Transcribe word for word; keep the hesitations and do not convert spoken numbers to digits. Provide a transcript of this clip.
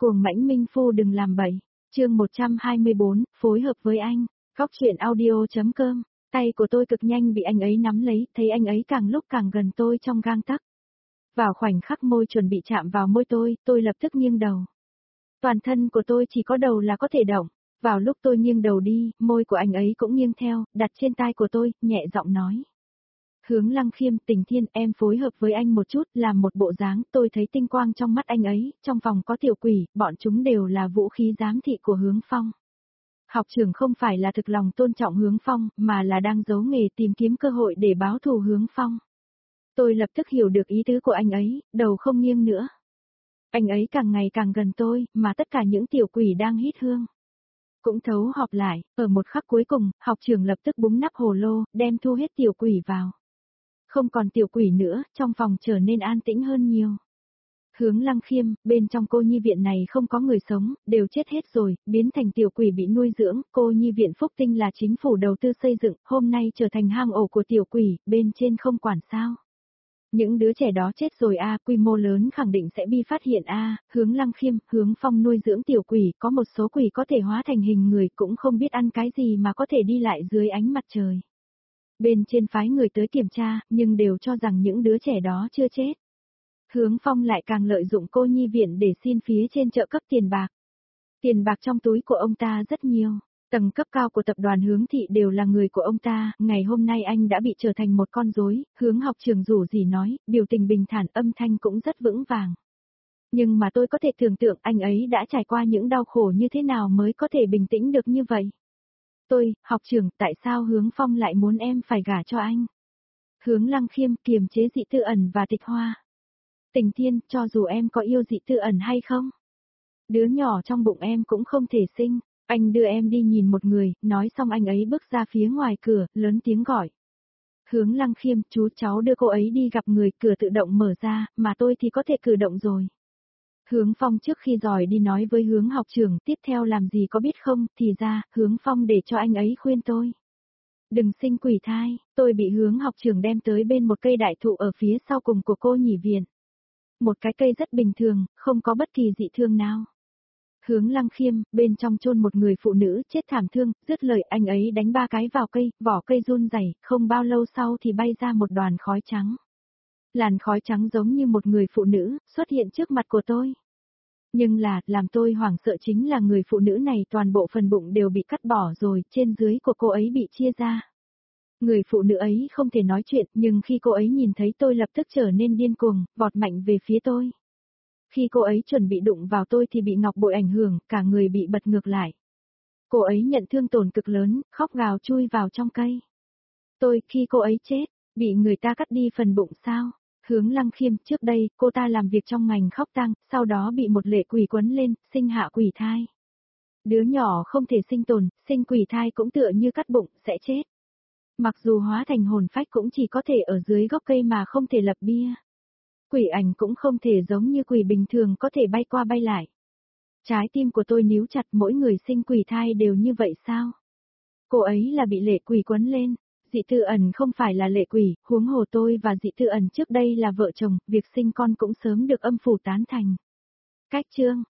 Cuồng mãnh minh phu đừng làm bậy. Chương một trăm hai mươi bốn, phối hợp với anh. Góc truyện audio.com. Tay của tôi cực nhanh bị anh ấy nắm lấy, thấy anh ấy càng lúc càng gần tôi trong gang tấc. Vào khoảnh khắc môi chuẩn bị chạm vào môi tôi, tôi lập tức nghiêng đầu. Toàn thân của tôi chỉ có đầu là có thể động. Vào lúc tôi nghiêng đầu đi, môi của anh ấy cũng nghiêng theo, đặt trên tai của tôi, nhẹ giọng nói. Hướng Lăng Khiêm, Tình Thiên, em phối hợp với anh một chút, làm một bộ dáng, tôi thấy tinh quang trong mắt anh ấy, trong phòng có tiểu quỷ, bọn chúng đều là vũ khí giám thị của Hướng Phong. Học trưởng không phải là thực lòng tôn trọng Hướng Phong, mà là đang giấu nghề tìm kiếm cơ hội để báo thù Hướng Phong. Tôi lập tức hiểu được ý tứ của anh ấy, đầu không nghiêng nữa. Anh ấy càng ngày càng gần tôi, mà tất cả những tiểu quỷ đang hít hương cũng thấu họp lại, ở một khắc cuối cùng, học trưởng lập tức búng nắp hồ lô, đem thu hết tiểu quỷ vào. Không còn tiểu quỷ nữa, trong phòng trở nên an tĩnh hơn nhiều. Hướng Lăng Khiêm, bên trong cô nhi viện này không có người sống, đều chết hết rồi, biến thành tiểu quỷ bị nuôi dưỡng, cô nhi viện Phúc Tinh là chính phủ đầu tư xây dựng, hôm nay trở thành hang ổ của tiểu quỷ, bên trên không quản sao. Những đứa trẻ đó chết rồi a, quy mô lớn khẳng định sẽ bị phát hiện a, Hướng Lăng Khiêm, Hướng Phong nuôi dưỡng tiểu quỷ, có một số quỷ có thể hóa thành hình người cũng không biết ăn cái gì mà có thể đi lại dưới ánh mặt trời. Bên trên phái người tới kiểm tra, nhưng đều cho rằng những đứa trẻ đó chưa chết. Hướng Phong lại càng lợi dụng cô nhi viện để xin phía trên trợ cấp tiền bạc. Tiền bạc trong túi của ông ta rất nhiều. Tầng cấp cao của tập đoàn Hướng Thị đều là người của ông ta, ngày hôm nay anh đã bị trở thành một con rối, Hướng học trường rủ gì nói, biểu tình bình thản, âm thanh cũng rất vững vàng. Nhưng mà tôi có thể tưởng tượng anh ấy đã trải qua những đau khổ như thế nào mới có thể bình tĩnh được như vậy. Tôi, học trưởng, tại sao Hướng Phong lại muốn em phải gả cho anh? Hướng Lăng Khiêm kiềm chế Dị Tư Ẩn và Tịch Hoa. Tình Thiên, cho dù em có yêu Dị Tư Ẩn hay không? Đứa nhỏ trong bụng em cũng không thể sinh. Anh đưa em đi nhìn một người, nói xong anh ấy bước ra phía ngoài cửa, lớn tiếng gọi. Hướng Lăng Khiêm, chú cháu đưa cô ấy đi gặp người, cửa tự động mở ra, mà tôi thì có thể cử động rồi. Hướng Phong trước khi giỏi đi nói với Hướng học trưởng, tiếp theo làm gì có biết không, thì ra, Hướng Phong để cho anh ấy khuyên tôi. Đừng sinh quỷ thai, tôi bị Hướng học trưởng đem tới bên một cây đại thụ ở phía sau cùng của cô nhỉ viện. Một cái cây rất bình thường, không có bất kỳ dị thương nào. Hướng Lăng Khiêm, bên trong chôn một người phụ nữ chết thảm thương, dứt lời anh ấy đánh ba cái vào cây, vỏ cây run rẩy, không bao lâu sau thì bay ra một đoàn khói trắng. Làn khói trắng giống như một người phụ nữ, xuất hiện trước mặt của tôi. Nhưng là, làm tôi hoảng sợ chính là người phụ nữ này toàn bộ phần bụng đều bị cắt bỏ rồi, trên dưới của cô ấy bị chia ra. Người phụ nữ ấy không thể nói chuyện, nhưng khi cô ấy nhìn thấy tôi lập tức trở nên điên cuồng, vọt mạnh về phía tôi. Khi cô ấy chuẩn bị đụng vào tôi thì bị ngọc bội ảnh hưởng, cả người bị bật ngược lại. Cô ấy nhận thương tổn cực lớn, khóc gào chui vào trong cây. Tôi, khi cô ấy chết, bị người ta cắt đi phần bụng sao? Hướng Lăng Khiêm, trước đây, cô ta làm việc trong ngành khóc tang, sau đó bị một lệ quỷ quấn lên, sinh hạ quỷ thai. Đứa nhỏ không thể sinh tồn, sinh quỷ thai cũng tựa như cắt bụng, sẽ chết. Mặc dù hóa thành hồn phách cũng chỉ có thể ở dưới gốc cây mà không thể lập bia. Quỷ ảnh cũng không thể giống như quỷ bình thường có thể bay qua bay lại. Trái tim của tôi níu chặt, mỗi người sinh quỷ thai đều như vậy sao? Cô ấy là bị lệ quỷ quấn lên. Dị Tư Ẩn không phải là lệ quỷ, huống hồ tôi và Dị Tư Ẩn trước đây là vợ chồng, việc sinh con cũng sớm được âm phủ tán thành. Cách chương